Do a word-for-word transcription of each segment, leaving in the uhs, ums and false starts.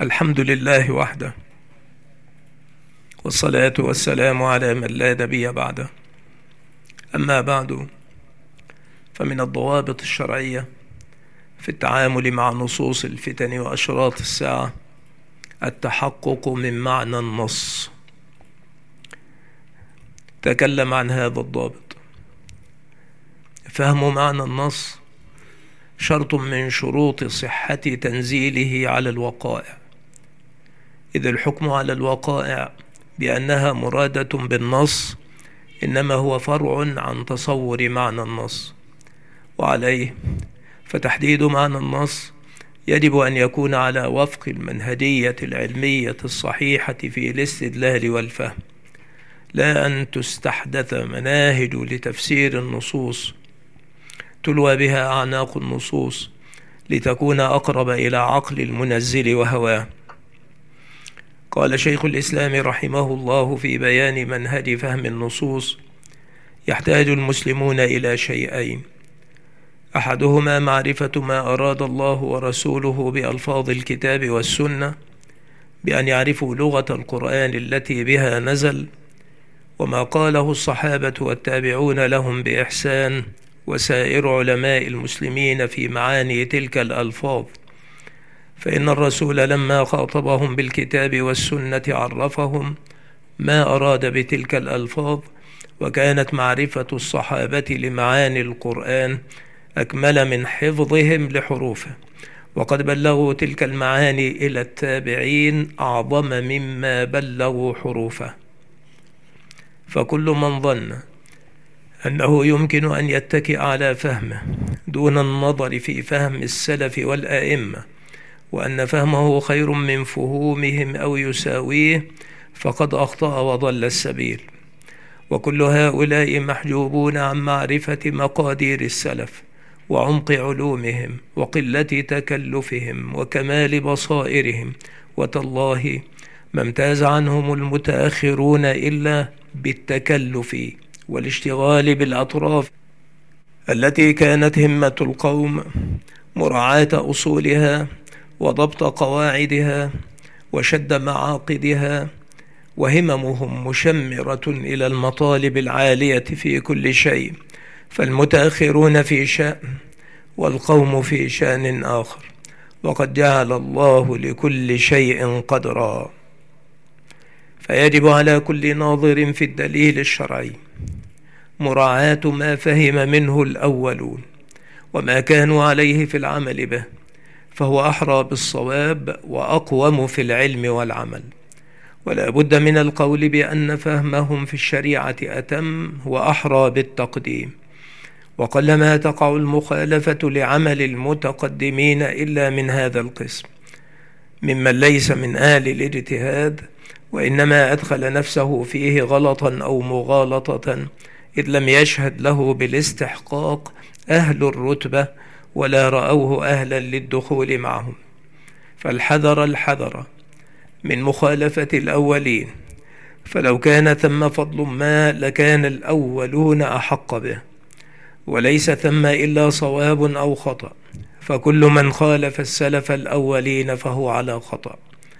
الحمد لله وحده، والصلاة والسلام على من لا نبي بعده. أما بعد، فمن الضوابط الشرعية في التعامل مع نصوص الفتن وأشراط الساعة التحقق من معنى النص. تكلم عن هذا الضابط. فهم معنى النص شرط من شروط صحة تنزيله على الوقائع، إذ الحكم على الوقائع بأنها مرادة بالنص إنما هو فرع عن تصور معنى النص، وعليه فتحديد معنى النص يجب أن يكون على وفق المنهجية العلمية الصحيحة في الاستدلال والفهم، لا أن تستحدث مناهج لتفسير النصوص تلوى بها أعناق النصوص لتكون أقرب إلى عقل المنزل وهواه. قال شيخ الإسلام رحمه الله في بيان منهج فهم النصوص: يحتاج المسلمون إلى شيئين، أحدهما معرفة ما أراد الله ورسوله بألفاظ الكتاب والسنة، بأن يعرفوا لغة القرآن التي بها نزل، وما قاله الصحابة والتابعون لهم بإحسان وسائر علماء المسلمين في معاني تلك الألفاظ، فإن الرسول لما خاطبهم بالكتاب والسنة عرفهم ما أراد بتلك الألفاظ، وكانت معرفة الصحابة لمعاني القرآن أكمل من حفظهم لحروفه، وقد بلغوا تلك المعاني إلى التابعين أعظم مما بلغوا حروفه. فكل من ظن أنه يمكن أن يتكئ على فهمه دون النظر في فهم السلف والآئمة، وأن فهمه خير من فهومهم أو يساويه، فقد أخطأ وضل السبيل. وكل هؤلاء محجوبون عن معرفة مقادير السلف وعمق علومهم وقلة تكلفهم وكمال بصائرهم، وتالله ما امتاز عنهم المتأخرون إلا بالتكلف والاشتغال بالأطراف التي كانت همة القوم مراعاة أصولها وضبط قواعدها وشد معاقدها، وهممهم مشمرة إلى المطالب العالية في كل شيء، فالمتأخرون في شأن والقوم في شأن آخر، وقد جعل الله لكل شيء قدرا. فيجب على كل ناظر في الدليل الشرعي مراعاة ما فهم منه الأولون وما كانوا عليه في العمل به، فهو أحرى بالصواب وأقوم في العلم والعمل. ولا بد من القول بأن فهمهم في الشريعة أتم وأحرى بالتقديم، وقلما تقع المخالفة لعمل المتقدمين إلا من هذا القسم، ممن ليس من آل الاجتهاد وإنما أدخل نفسه فيه غلطا أو مغالطة، إذ لم يشهد له بالاستحقاق أهل الرتبة ولا رأوه أهلا للدخول معهم. فالحذر الحذر من مخالفة الأولين، فلو كان ثم فضل ما لكان الأولون أحق به، وليس ثم إلا صواب أو خطأ، فكل من خالف السلف الأولين فهو على خطأ.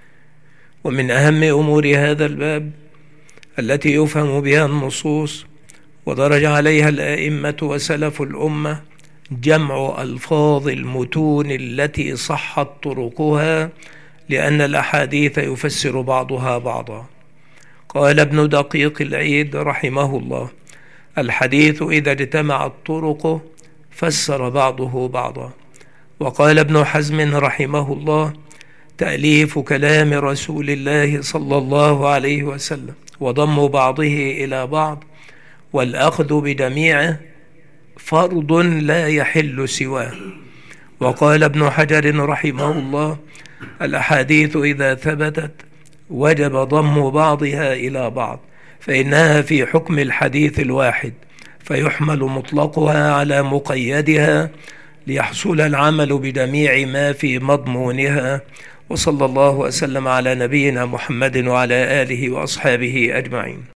ومن أهم أمور هذا الباب التي يفهم بها النصوص ودرج عليها الآئمة وسلف الأمة جمع ألفاظ المتون التي صحت طرقها، لأن الأحاديث يفسر بعضها بعضا. قال ابن دقيق العيد رحمه الله: الحديث إذا اجتمعت طرقه فسر بعضه بعضا. وقال ابن حزم رحمه الله: تأليف كلام رسول الله صلى الله عليه وسلم وضم بعضه إلى بعض والأخذ بجميعه فرض لا يحل سواه. وقال ابن حجر رحمه الله: الأحاديث إذا ثبتت وجب ضم بعضها إلى بعض، فإنها في حكم الحديث الواحد، فيحمل مطلقها على مقيدها ليحصل العمل بجميع ما في مضمونها. وصلى الله وسلم على نبينا محمد وعلى آله وأصحابه أجمعين.